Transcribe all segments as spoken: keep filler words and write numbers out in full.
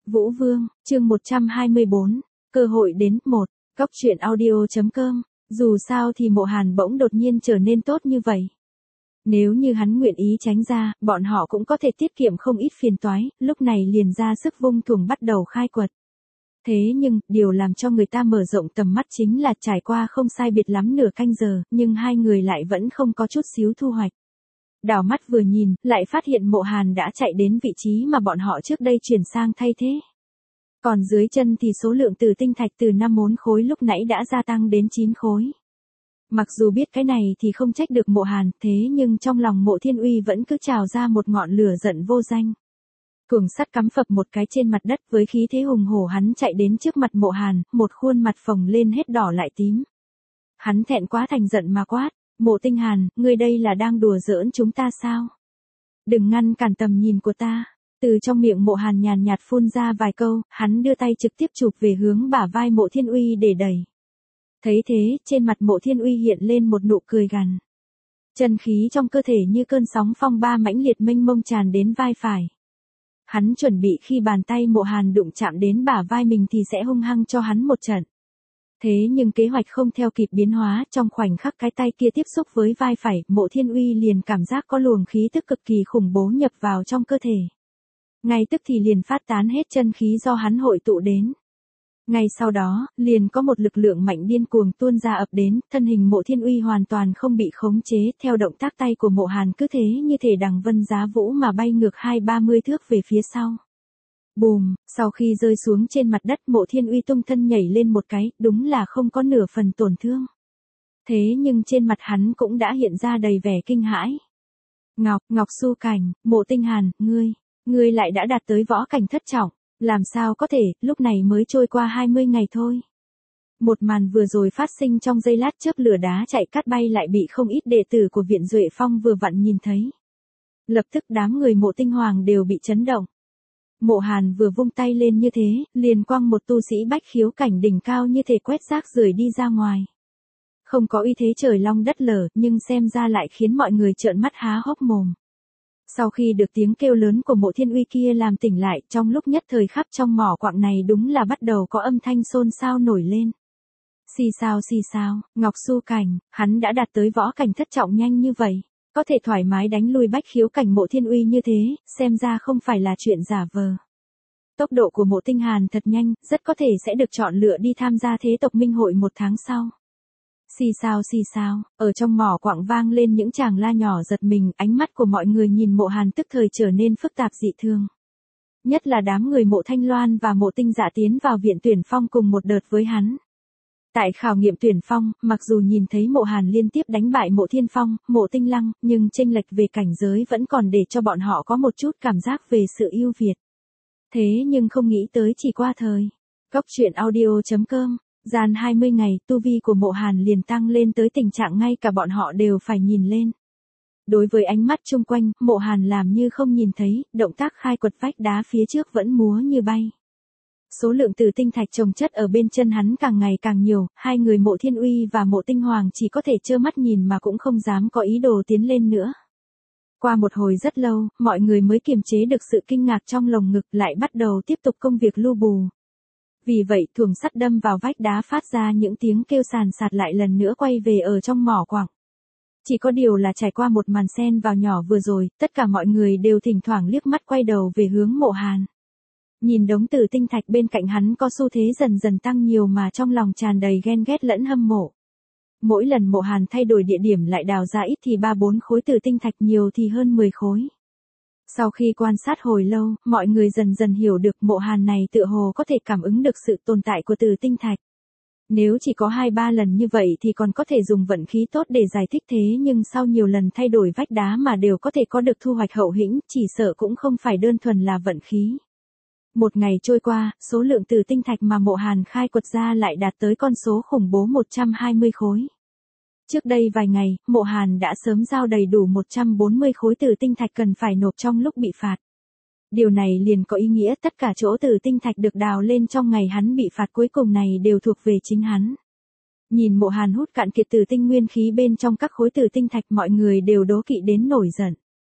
Vũ Vương, chương một trăm hai mươi bốn, cơ hội đến, một, Cóc truyện audio.com, dù sao thì Mộ Hàn bỗng đột nhiên trở nên tốt như vậy. Nếu như hắn nguyện ý tránh ra, bọn họ cũng có thể tiết kiệm không ít phiền toái, lúc này liền ra sức vung thuồng bắt đầu khai quật. Thế nhưng, điều làm cho người ta mở rộng tầm mắt chính là trải qua không sai biệt lắm nửa canh giờ, nhưng hai người lại vẫn không có chút xíu thu hoạch. Đảo mắt vừa nhìn, lại phát hiện Mộ Hàn đã chạy đến vị trí mà bọn họ trước đây chuyển sang thay thế. Còn dưới chân thì số lượng tử tinh thạch từ năm bốn khối lúc nãy đã gia tăng đến chín khối. Mặc dù biết cái này thì không trách được Mộ Hàn, thế nhưng trong lòng Mộ Thiên Uy vẫn cứ trào ra một ngọn lửa giận vô danh. Cuồng sắt cắm phập một cái trên mặt đất, với khí thế hùng hổ hắn chạy đến trước mặt Mộ Hàn, một khuôn mặt phồng lên hết đỏ lại tím. Hắn thẹn quá thành giận mà quát, Mộ Tinh Hàn, ngươi đây là đang đùa giỡn chúng ta sao? Đừng ngăn cản tầm nhìn của ta. Từ trong miệng Mộ Hàn nhàn nhạt phun ra vài câu, hắn đưa tay trực tiếp chụp về hướng bả vai Mộ Thiên Uy để đẩy. Thấy thế, trên mặt Mộ Thiên Uy hiện lên một nụ cười gằn. Chân khí trong cơ thể như cơn sóng phong ba mãnh liệt mênh mông tràn đến vai phải. Hắn chuẩn bị khi bàn tay Mộ Hàn đụng chạm đến bả vai mình thì sẽ hung hăng cho hắn một trận. Thế nhưng kế hoạch không theo kịp biến hóa, trong khoảnh khắc cái tay kia tiếp xúc với vai phải, Mộ Thiên Uy liền cảm giác có luồng khí tức cực kỳ khủng bố nhập vào trong cơ thể. Ngay tức thì liền phát tán hết chân khí do hắn hội tụ đến. Ngay sau đó, liền có một lực lượng mạnh điên cuồng tuôn ra ập đến, thân hình Mộ Thiên Uy hoàn toàn không bị khống chế, theo động tác tay của Mộ Hàn cứ thế như thể đằng vân giá vũ mà bay ngược hai ba mươi thước về phía sau. Bùm, sau khi rơi xuống trên mặt đất Mộ Thiên Uy tung thân nhảy lên một cái, đúng là không có nửa phần tổn thương. Thế nhưng trên mặt hắn cũng đã hiện ra đầy vẻ kinh hãi. Ngọc, Ngọc Su Cảnh, Mộ Tinh Hàn, ngươi, ngươi lại đã đạt tới võ cảnh thất trọng. Làm sao có thể, lúc này mới trôi qua hai mươi ngày thôi. Một màn vừa rồi phát sinh trong giây lát chớp lửa đá chạy cát bay lại bị không ít đệ tử của Viện Duệ Phong vừa vặn nhìn thấy. Lập tức đám người Mộ Tinh Hoàng đều bị chấn động. Mộ Hàn vừa vung tay lên như thế, liền quăng một tu sĩ bách khiếu cảnh đỉnh cao như thể quét rác rưởi đi ra ngoài. Không có uy thế trời long đất lở, nhưng xem ra lại khiến mọi người trợn mắt há hốc mồm. Sau khi được tiếng kêu lớn của Mộ Thiên Uy kia làm tỉnh lại, trong lúc nhất thời khắp trong mỏ quặng này đúng là bắt đầu có âm thanh xôn xao nổi lên. Xì xào xì xào, Ngọc Su Cảnh, hắn đã đạt tới võ cảnh thất trọng nhanh như vậy, có thể thoải mái đánh lui bách khiếu cảnh Mộ Thiên Uy như thế, xem ra không phải là chuyện giả vờ. Tốc độ của Mộ Tinh Hàn thật nhanh, rất có thể sẽ được chọn lựa đi tham gia thế tộc minh hội một tháng sau. Xì xào xì xào, ở trong mỏ quặng vang lên những tràng la nhỏ giật mình, ánh mắt của mọi người nhìn Mộ Hàn tức thời trở nên phức tạp dị thường. Nhất là đám người Mộ Thanh Loan và Mộ Tinh Dạ tiến vào viện tuyển phong cùng một đợt với hắn. Tại khảo nghiệm tuyển phong, mặc dù nhìn thấy Mộ Hàn liên tiếp đánh bại Mộ Thiên Phong, Mộ Tinh Lăng, nhưng chênh lệch về cảnh giới vẫn còn để cho bọn họ có một chút cảm giác về sự ưu việt. Thế nhưng không nghĩ tới chỉ qua thời. Cóc truyện audio.com, gian hai mươi ngày, tu vi của Mộ Hàn liền tăng lên tới tình trạng ngay cả bọn họ đều phải nhìn lên. Đối với ánh mắt chung quanh, Mộ Hàn làm như không nhìn thấy, động tác khai quật vách đá phía trước vẫn múa như bay. Số lượng tử tinh thạch chồng chất ở bên chân hắn càng ngày càng nhiều, hai người Mộ Thiên Uy và Mộ Tinh Hoàng chỉ có thể trơ mắt nhìn mà cũng không dám có ý đồ tiến lên nữa. Qua một hồi rất lâu, mọi người mới kiềm chế được sự kinh ngạc trong lồng ngực, lại bắt đầu tiếp tục công việc lu bù. Vì vậy thuồng sắt đâm vào vách đá phát ra những tiếng kêu sàn sạt lại lần nữa quay về ở trong mỏ quặng. Chỉ có điều là trải qua một màn xen vào nhỏ vừa rồi, tất cả mọi người đều thỉnh thoảng liếc mắt quay đầu về hướng Mộ Hàn. Nhìn đống tử tinh thạch bên cạnh hắn có xu thế dần dần tăng nhiều mà trong lòng tràn đầy ghen ghét lẫn hâm mộ. Mỗi lần Mộ Hàn thay đổi địa điểm lại đào ra ít thì ba bốn khối tử tinh thạch, nhiều thì hơn mười khối. Sau khi quan sát hồi lâu, mọi người dần dần hiểu được Mộ Hàn này tựa hồ có thể cảm ứng được sự tồn tại của tử tinh thạch. Nếu chỉ có hai ba lần như vậy thì còn có thể dùng vận khí tốt để giải thích, thế nhưng sau nhiều lần thay đổi vách đá mà đều có thể có được thu hoạch hậu hĩnh, chỉ sợ cũng không phải đơn thuần là vận khí. Một ngày trôi qua, số lượng tử tinh thạch mà Mộ Hàn khai quật ra lại đạt tới con số khủng bố một trăm hai mươi khối. Trước đây vài ngày, Mộ Hàn đã sớm giao đầy đủ một trăm bốn mươi khối tử tinh thạch cần phải nộp trong lúc bị phạt. Điều này liền có ý nghĩa tất cả chỗ tử tinh thạch được đào lên trong ngày hắn bị phạt cuối cùng này đều thuộc về chính hắn. Nhìn Mộ Hàn hút cạn kiệt tử tinh nguyên khí bên trong các khối tử tinh thạch, mọi người đều đố kỵ đến nổi giận.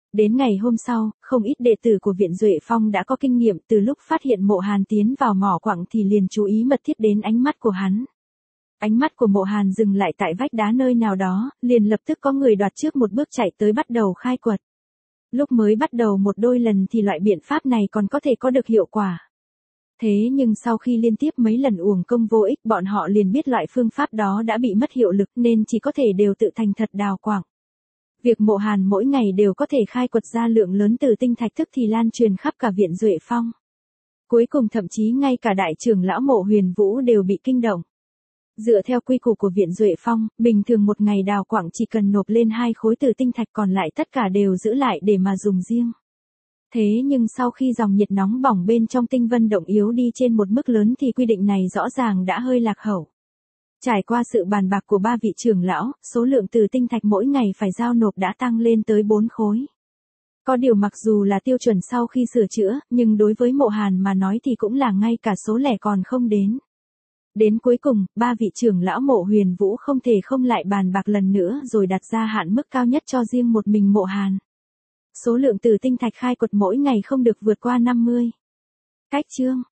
Đến ngày hôm sau, không ít đệ tử của Viện Duệ Phong đã có kinh nghiệm, từ lúc phát hiện Mộ Hàn tiến vào mỏ quặng thì liền chú ý mật thiết đến ánh mắt của hắn. Ánh mắt của Mộ Hàn dừng lại tại vách đá nơi nào đó, liền lập tức có người đoạt trước một bước chạy tới bắt đầu khai quật. Lúc mới bắt đầu một đôi lần thì loại biện pháp này còn có thể có được hiệu quả. Thế nhưng sau khi liên tiếp mấy lần uổng công vô ích, bọn họ liền biết loại phương pháp đó đã bị mất hiệu lực nên chỉ có thể đều tự thành thật đào quặng. Việc Mộ Hàn mỗi ngày đều có thể khai quật ra lượng lớn từ tinh thạch thức thì lan truyền khắp cả Viện Duệ Phong. Cuối cùng thậm chí ngay cả đại trưởng lão Mộ Huyền Vũ đều bị kinh động. Dựa theo quy củ của Viện Duệ Phong, bình thường một ngày đào quặng chỉ cần nộp lên hai khối từ tinh thạch, còn lại tất cả đều giữ lại để mà dùng riêng. Thế nhưng sau khi dòng nhiệt nóng bỏng bên trong tinh vân động yếu đi trên một mức lớn thì quy định này rõ ràng đã hơi lạc hậu. Trải qua sự bàn bạc của ba vị trưởng lão, số lượng từ tinh thạch mỗi ngày phải giao nộp đã tăng lên tới bốn khối. Có điều mặc dù là tiêu chuẩn sau khi sửa chữa, nhưng đối với Mộ Hàn mà nói thì cũng là ngay cả số lẻ còn không đến. Đến cuối cùng, ba vị trưởng lão Mộ Huyền Vũ không thể không lại bàn bạc lần nữa rồi đặt ra hạn mức cao nhất cho riêng một mình Mộ Hàn. Số lượng từ tinh thạch khai quật mỗi ngày không được vượt qua năm mươi. Cách chương